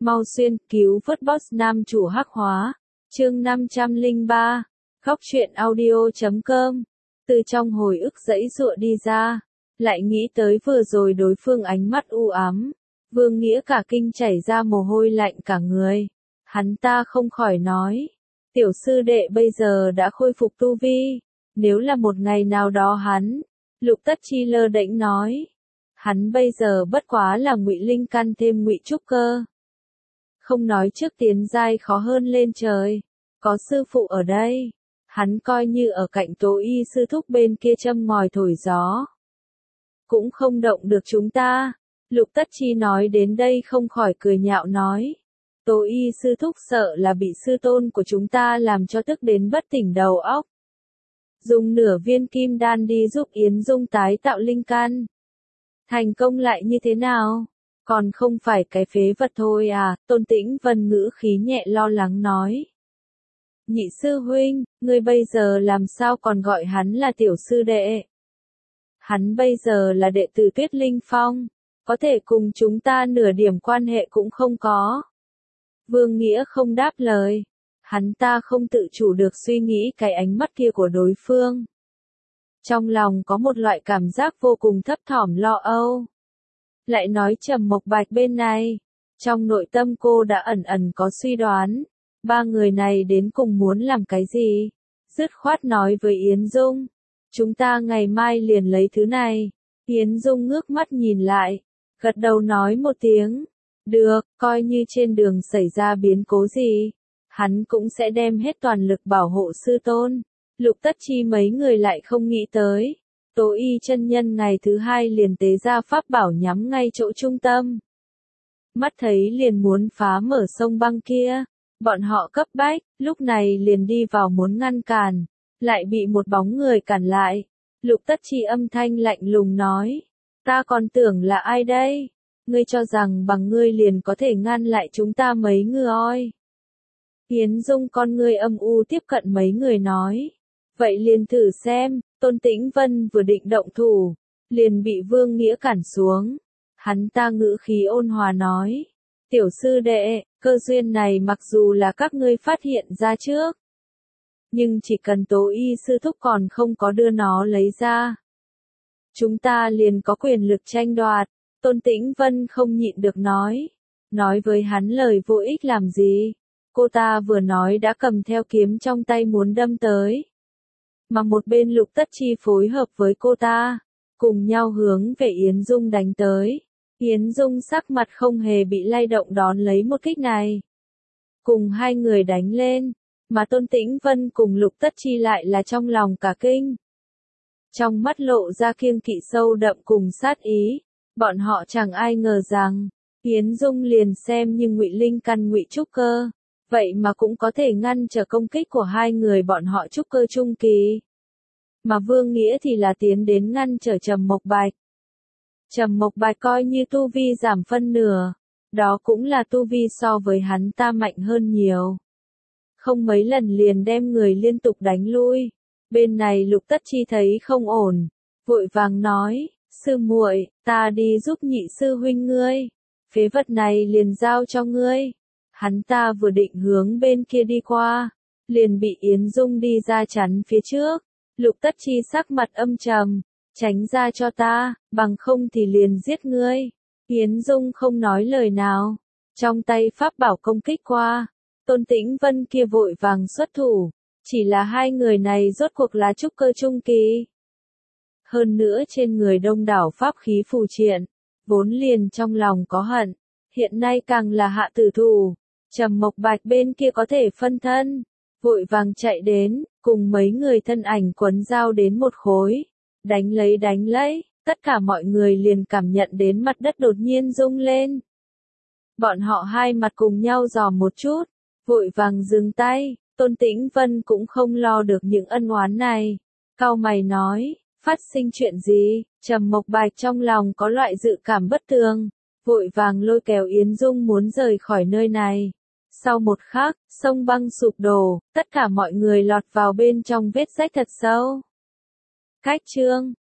Mau xuyên cứu vớt boss nam chủ hắc hóa. Chương 503. Khóc chuyện audio.com. Từ trong hồi ức giãy giụa đi ra, lại nghĩ tới vừa rồi đối phương ánh mắt u ám, Vương Nghĩa cả kinh chảy ra mồ hôi lạnh cả người. Hắn ta không khỏi nói, tiểu sư đệ bây giờ đã khôi phục tu vi, nếu là một ngày nào đó hắn, Lục Tất Chi lơ đễnh nói, hắn bây giờ bất quá là ngụy linh căn thêm ngụy trúc cơ. Không nói trước tiến giai khó hơn lên trời, có sư phụ ở đây, hắn coi như ở cạnh Tố Y sư thúc bên kia châm ngòi thổi gió, cũng không động được chúng ta. Lục Tất Chi nói đến đây không khỏi cười nhạo nói, Tố Y sư thúc sợ là bị sư tôn của chúng ta làm cho tức đến bất tỉnh đầu óc. Dùng nửa viên kim đan đi giúp Yến Dung tái tạo linh căn. Thành công lại như thế nào? Còn không phải cái phế vật thôi à? Tôn Tĩnh Vân ngữ khí nhẹ lo lắng nói. Nhị sư huynh, ngươi bây giờ làm sao còn gọi hắn là tiểu sư đệ? Hắn bây giờ là đệ tử Tuyết Linh Phong, có thể cùng chúng ta nửa điểm quan hệ cũng không có. Vương Nghĩa không đáp lời, hắn ta không tự chủ được suy nghĩ cái ánh mắt kia của đối phương. Trong lòng có một loại cảm giác vô cùng thấp thỏm lo âu. Lại nói Trầm Mộc Bạch bên này, trong nội tâm cô đã ẩn ẩn có suy đoán, ba người này đến cùng muốn làm cái gì? Dứt khoát nói với Yến Dung, chúng ta ngày mai liền lấy thứ này. Yến Dung ngước mắt nhìn lại, gật đầu nói một tiếng, được, coi như trên đường xảy ra biến cố gì, hắn cũng sẽ đem hết toàn lực bảo hộ sư tôn. Lục Tất Chi mấy người lại không nghĩ tới, Tố Y chân nhân ngày thứ hai liền tế ra pháp bảo nhắm ngay chỗ trung tâm. Mắt thấy liền muốn phá mở sông băng kia, bọn họ cấp bách, lúc này liền đi vào muốn ngăn cản, lại bị một bóng người cản lại. Lục Tất Chi âm thanh lạnh lùng nói, ta còn tưởng là ai đây? Ngươi cho rằng bằng ngươi liền có thể ngăn lại chúng ta mấy người? Yến Dung con ngươi âm u tiếp cận mấy người nói, vậy liền thử xem. Tôn Tĩnh Vân vừa định động thủ, liền bị Vương Nghĩa cản xuống. Hắn ta ngữ khí ôn hòa nói, tiểu sư đệ, cơ duyên này mặc dù là các ngươi phát hiện ra trước, nhưng chỉ cần Tố Y sư thúc còn không có đưa nó lấy ra, chúng ta liền có quyền lực tranh đoạt. Tôn Tĩnh Vân không nhịn được nói với hắn lời vô ích làm gì. Cô ta vừa nói đã cầm theo kiếm trong tay muốn đâm tới. Mà một bên Lục Tất Chi phối hợp với cô ta, cùng nhau hướng về Yến Dung đánh tới. Yến Dung sắc mặt không hề bị lay động đón lấy một kích này. Cùng hai người đánh lên, mà Tôn Tĩnh Vân cùng Lục Tất Chi lại là trong lòng cả kinh. Trong mắt lộ ra kiêng kỵ sâu đậm cùng sát ý, bọn họ chẳng ai ngờ rằng, Yến Dung liền xem như ngụy linh căn ngụy trúc cơ. Vậy mà cũng có thể ngăn trở công kích của hai người bọn họ trúc cơ trung kỳ. Mà Vương Nghĩa thì là tiến đến ngăn trở Trầm Mộc Bạch. Trầm Mộc Bạch coi như tu vi giảm phân nửa, đó cũng là tu vi so với hắn ta mạnh hơn nhiều. Không mấy lần liền đem người liên tục đánh lui. Bên này Lục Tất Chi thấy không ổn, vội vàng nói, sư muội, ta đi giúp nhị sư huynh ngươi, phế vật này liền giao cho ngươi. Hắn ta vừa định hướng bên kia đi qua, liền bị Yến Dung đi ra chắn phía trước. Lục Tất Chi sắc mặt âm trầm, tránh ra cho ta, bằng không thì liền giết ngươi. Yến Dung không nói lời nào, trong tay pháp bảo công kích qua. Tôn Tĩnh Vân kia vội vàng xuất thủ, chỉ là hai người này rốt cuộc là trúc cơ trung kỳ. Hơn nữa trên người đông đảo pháp khí phù triện, vốn liền trong lòng có hận, hiện nay càng là hạ tử thủ. Trầm Mộc Bạch bên kia có thể phân thân, vội vàng chạy đến, cùng mấy người thân ảnh quấn dao đến một khối, đánh lấy, tất cả mọi người liền cảm nhận đến mặt đất đột nhiên rung lên. Bọn họ hai mặt cùng nhau dò một chút, vội vàng dừng tay. Tôn Tĩnh Vân cũng không lo được những ân oán này, cau mày nói, phát sinh chuyện gì? Trầm Mộc Bạch trong lòng có loại dự cảm bất tường, vội vàng lôi kéo Yến Dung muốn rời khỏi nơi này. Sau một khắc, sông băng sụp đổ, tất cả mọi người lọt vào bên trong vết rách thật sâu. Cách chương